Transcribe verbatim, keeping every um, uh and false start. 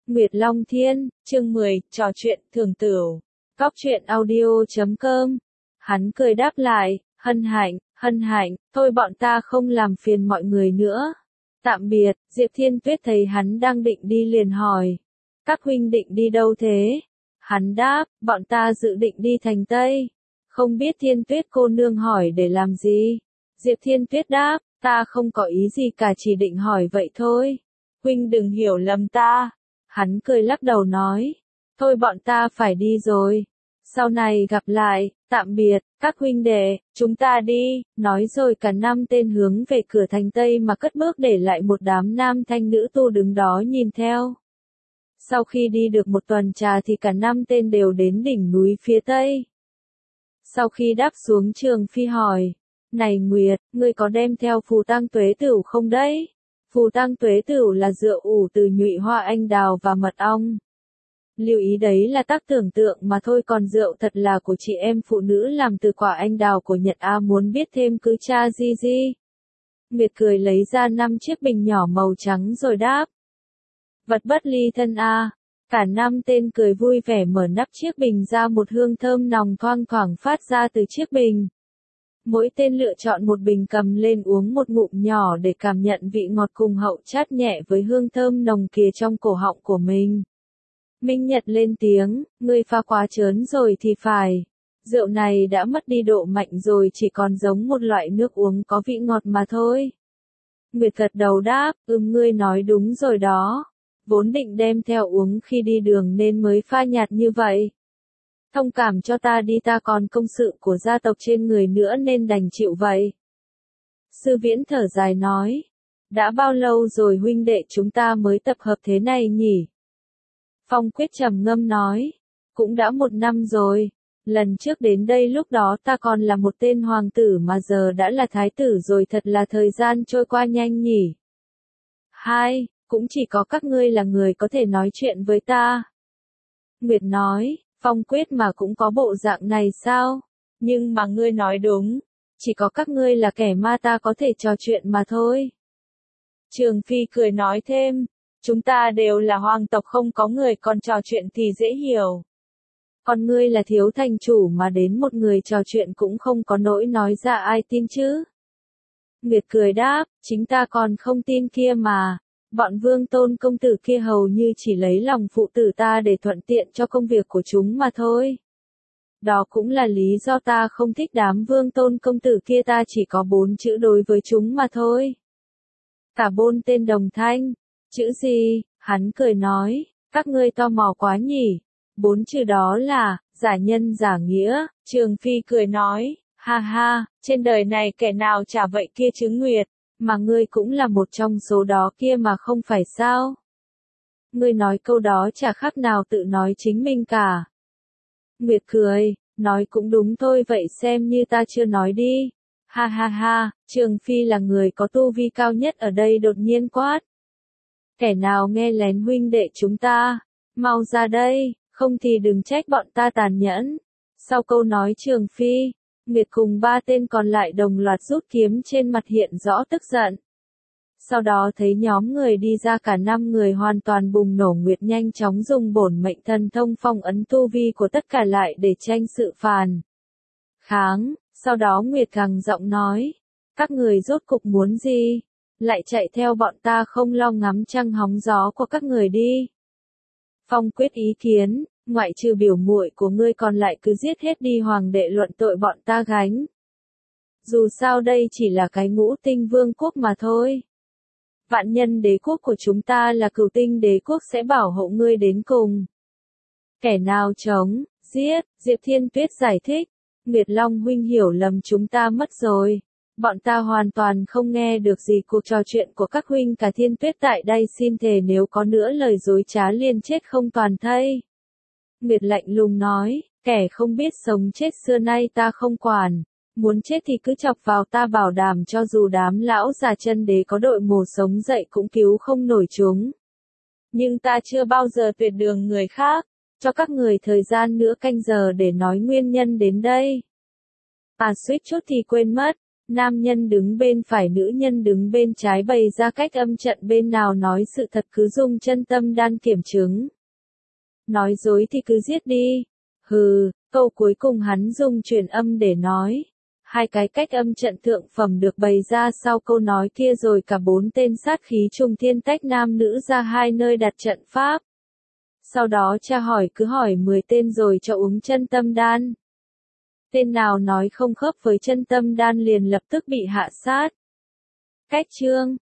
Nguyệt Long Thiên, chương mười, trò chuyện, thường tửu. Góc truyện audio chấm com. Hắn cười đáp lại, hân hạnh, hân hạnh, thôi bọn ta không làm phiền mọi người nữa. Tạm biệt, Diệp Thiên Tuyết thấy hắn đang định đi liền hỏi. Các huynh định đi đâu thế? Hắn đáp, bọn ta dự định đi thành Tây. Không biết Thiên Tuyết cô nương hỏi để làm gì? Diệp Thiên Tuyết đáp, ta không có ý gì cả, chỉ định hỏi vậy thôi. Huynh đừng hiểu lầm ta. Hắn cười lắc đầu nói, thôi bọn ta phải đi rồi. Sau này gặp lại, tạm biệt, các huynh đệ, chúng ta đi. Nói rồi cả năm tên hướng về cửa thành Tây mà cất bước, để lại một đám nam thanh nữ tu đứng đó nhìn theo. Sau khi đi được một tuần trà thì cả năm tên đều đến đỉnh núi phía Tây. Sau khi đáp xuống, Trường Phi hỏi, này Nguyệt, ngươi có đem theo phù tang tuế tửu không đấy? Phù tang tuế tửu là rượu ủ từ nhụy hoa anh đào và mật ong. Lưu ý đấy là tác tưởng tượng mà thôi, còn rượu thật là của chị em phụ nữ làm từ quả anh đào của Nhật A. Muốn biết thêm cứ tra di di. Nguyệt cười lấy ra năm chiếc bình nhỏ màu trắng rồi đáp. Vật bất ly thân A. Cả năm tên cười vui vẻ mở nắp chiếc bình ra, một hương thơm nồng thoang thoảng phát ra từ chiếc bình. Mỗi tên lựa chọn một bình cầm lên uống một ngụm nhỏ để cảm nhận vị ngọt cùng hậu chát nhẹ với hương thơm nồng kìa trong cổ họng của mình. Minh Nhật lên tiếng, ngươi pha quá trớn rồi thì phải. Rượu này đã mất đi độ mạnh rồi, chỉ còn giống một loại nước uống có vị ngọt mà thôi. Nguyệt gật đầu đáp, ừm ngươi nói đúng rồi đó. Vốn định đem theo uống khi đi đường nên mới pha nhạt như vậy. Thông cảm cho ta đi, ta còn công sự của gia tộc trên người nữa nên đành chịu vậy. Sư Viễn thở dài nói, đã bao lâu rồi huynh đệ chúng ta mới tập hợp thế này nhỉ? Phong Quyết trầm ngâm nói, cũng đã một năm rồi. Lần trước đến đây lúc đó ta còn là một tên hoàng tử mà giờ đã là thái tử rồi, thật là thời gian trôi qua nhanh nhỉ. Hai, cũng chỉ có các ngươi là người có thể nói chuyện với ta. Nguyệt nói, Phong Quyết mà cũng có bộ dạng này sao? Nhưng mà ngươi nói đúng, chỉ có các ngươi là kẻ ma ta có thể trò chuyện mà thôi. Trường Phi cười nói thêm, chúng ta đều là hoàng tộc, không có người còn trò chuyện thì dễ hiểu. Còn ngươi là thiếu thành chủ mà đến một người trò chuyện cũng không có nỗi nói ra ai tin chứ? Nguyệt cười đáp, chính ta còn không tin kia mà. Bọn Vương Tôn công tử kia hầu như chỉ lấy lòng phụ tử ta để thuận tiện cho công việc của chúng mà thôi. Đó cũng là lý do ta không thích đám Vương Tôn công tử kia, ta chỉ có bốn chữ đối với chúng mà thôi. Cả bốn tên đồng thanh. Chữ gì? Hắn cười nói, các ngươi tò mò quá nhỉ. Bốn chữ đó là, giả nhân giả nghĩa. Trường Phi cười nói, ha ha, trên đời này kẻ nào chả vậy kia chứ Nguyệt. Mà ngươi cũng là một trong số đó kia mà không phải sao? Ngươi nói câu đó chả khác nào tự nói chính mình cả. Nguyệt cười, nói cũng đúng thôi, vậy xem như ta chưa nói đi. Ha ha ha, Trường Phi là người có tu vi cao nhất ở đây đột nhiên quát. Kẻ nào nghe lén huynh đệ chúng ta, mau ra đây, không thì đừng trách bọn ta tàn nhẫn. Sau câu nói Trường Phi, Nguyệt cùng ba tên còn lại đồng loạt rút kiếm, trên mặt hiện rõ tức giận. Sau đó thấy nhóm người đi ra cả năm người hoàn toàn bùng nổ. Nguyệt nhanh chóng dùng bổn mệnh thần thông phong ấn tu vi của tất cả lại để tranh sự phàn kháng. Sau đó Nguyệt gằn giọng nói, các người rốt cục muốn gì? Lại chạy theo bọn ta không lo ngắm trăng hóng gió của các người đi. Phong Quyết ý kiến, ngoại trừ biểu muội của ngươi còn lại cứ giết hết đi, hoàng đệ luận tội bọn ta gánh. Dù sao đây chỉ là cái ngũ tinh vương quốc mà thôi. Vạn nhân đế quốc của chúng ta là cửu tinh đế quốc, sẽ bảo hộ ngươi đến cùng. Kẻ nào chống, giết, Diệp Thiên Tuyết giải thích. Nguyệt Long huynh hiểu lầm chúng ta mất rồi. Bọn ta hoàn toàn không nghe được gì cuộc trò chuyện của các huynh cả. Thiên Tuyết tại đây xin thề nếu có nữa lời dối trá liền chết không toàn thây. Nguyệt lạnh lùng nói, kẻ không biết sống chết xưa nay ta không quản. Muốn chết thì cứ chọc vào, ta bảo đảm cho dù đám lão già chân đế có đội mồ sống dậy cũng cứu không nổi chúng. Nhưng ta chưa bao giờ tuyệt đường người khác, cho các người thời gian nữa canh giờ để nói nguyên nhân đến đây. À suýt chút thì quên mất, Nam nhân đứng bên phải, nữ nhân đứng bên trái, bày ra cách âm trận, bên nào nói sự thật cứ dùng chân tâm đan kiểm chứng. Nói dối thì cứ giết đi. Hừ, câu cuối cùng hắn dùng truyền âm để nói. Hai cái cách âm trận thượng phẩm được bày ra sau câu nói kia rồi cả bốn tên sát khí trùng thiên tách nam nữ ra hai nơi đặt trận pháp. Sau đó tra hỏi cứ hỏi mười tên rồi cho uống chân tâm đan. Tên nào nói không khớp với chân tâm đan liền lập tức bị hạ sát. Cách chương